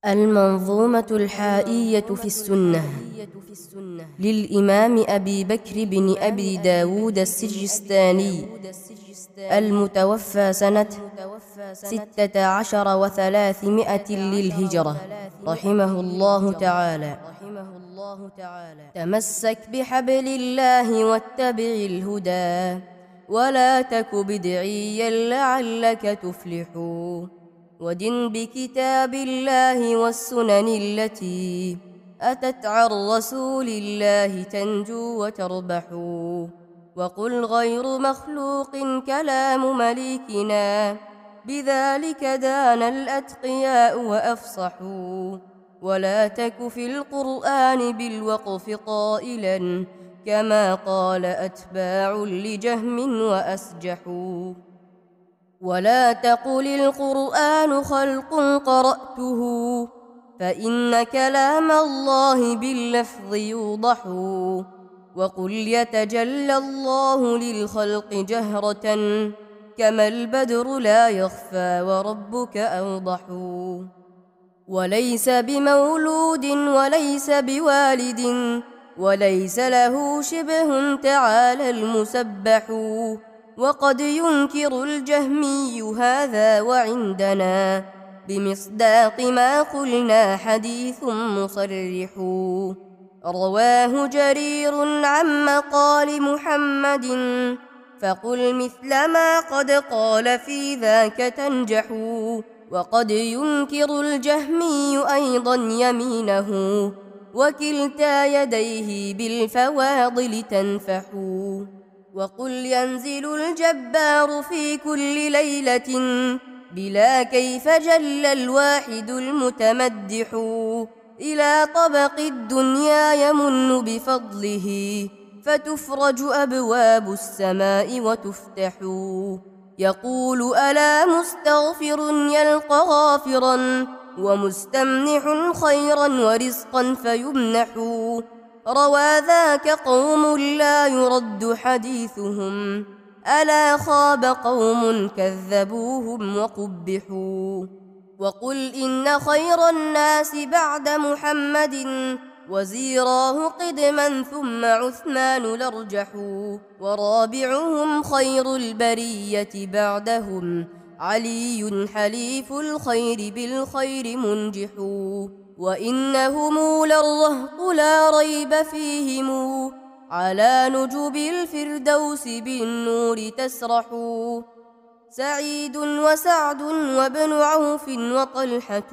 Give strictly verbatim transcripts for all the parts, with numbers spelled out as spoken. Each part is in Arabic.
المنظومة الحائية في السنة للإمام أبي بكر بن أبي داود السجستاني المتوفى سنة ستة عشر وثلاثمائة للهجرة رحمه الله تعالى. تمسك بحبل الله واتبع الهدى ولا تك بدعيا لعلك تفلح، ودن بكتاب الله والسنن التي أتت عن رسول الله تنجو وتربح، وقل غير مخلوق كلام مليكنا بذلك دان الأتقياء وأفصحوا، ولا تك في القرآن بالوقف قائلا كما قال أتباع لجهم وأسجحوا، ولا تقل القرآن خلق قرأته فإن كلام الله باللفظ يوضح، وقل يتجلى الله للخلق جهرة كما البدر لا يخفى وربك أوضح، وليس بمولود وليس بوالد وليس له شبه تعالى المسبح، وقد ينكر الجهمي هذا وعندنا بمصداق ما قلنا حديث مصرح، رواه جرير عن مقال محمد فقل مثل ما قد قال في ذاك تنجح، وقد ينكر الجهمي أيضا يمينه وكلتا يديه بالفواضل تنفح، وقل ينزل الجبار في كل ليلة بلا كيف جل الواحد المتمدح، إلى طبق الدنيا يمن بفضله فتفرج أبواب السماء وتفتح، يقول ألا مستغفر يلقى غافرا ومستمنح خيرا ورزقا فيمنح، روى ذاك قوم لا يرد حديثهم ألا خاب قوم كذبوهم وقبحوا، وقل إن خير الناس بعد محمد وزيراه قدما ثم عثمان الأرجح، ورابعهم خير البرية بعدهم علي حليف الخير بالخير منجح، وإنهم للرهط لا ريب فيهم على نجوب الفردوس بالنور تسرح، سعيد وسعد وابن عوف وطلحة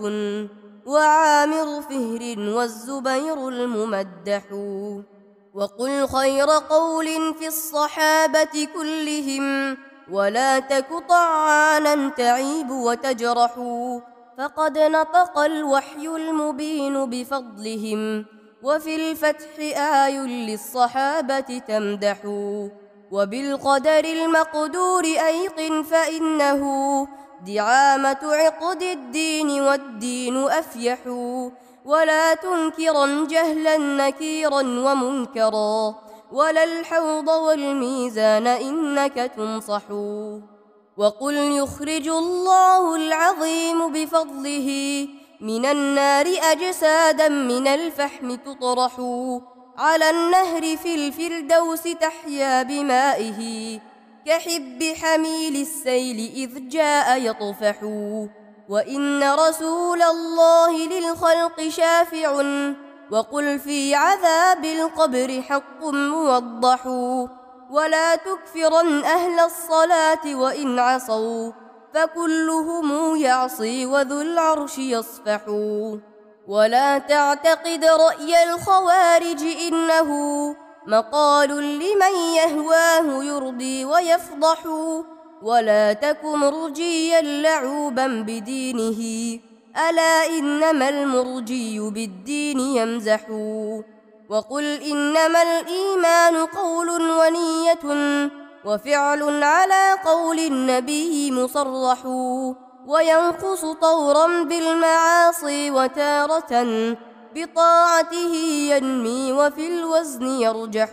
وعامر فهر والزبير الممدح، وقل خير قول في الصحابة كلهم ولا تك طعانا تعيب وتجرح، فقد نطق الوحي المبين بفضلهم وفي الفتح آي للصحابة تمدح، وبالقدر المقدور أيقن فإنه دعامة عقد الدين والدين أفيح، ولا تنكرا جهلا نكيرا ومنكرا ولا الحوض والميزان إنك تنصح، وقل يخرج الله العظيم بفضله من النار أجسادا من الفحم تطرح، على النهر في الفردوس تحيا بمائه كحب حميل السيل إذ جاء يطفح، وإن رسول الله للخلق شافع وقل في عذاب القبر حق موضح، ولا تكفرن أهل الصلاة وإن عصوا فكلهم يعصي وذو العرش يصفح، ولا تعتقد رأي الخوارج إنه مقال لمن يهواه يرضي ويفضح، ولا تك مرجيا لعوبا بدينه ألا إنما المرجي بالدين يمزح، وقل إنما الإيمان قول ونية وفعل على قول النبي مصرح، وينقص طورا بالمعاصي وتارة بطاعته ينمي وفي الوزن يرجح،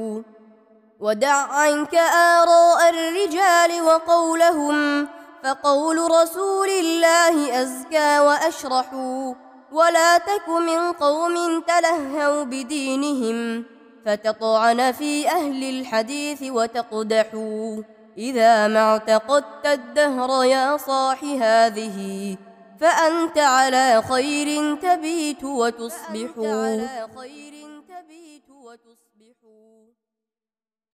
ودع عنك آراء الرجال وقولهم فقول رسول الله أزكى وأشرح، ولا تك من قوم تلهوا بدينهم فتطعن في أهل الحديث وتقدحوا. إذا ما اعتقدت الدهر يا صاح هذه فأنت على خير تبيت وتصبح.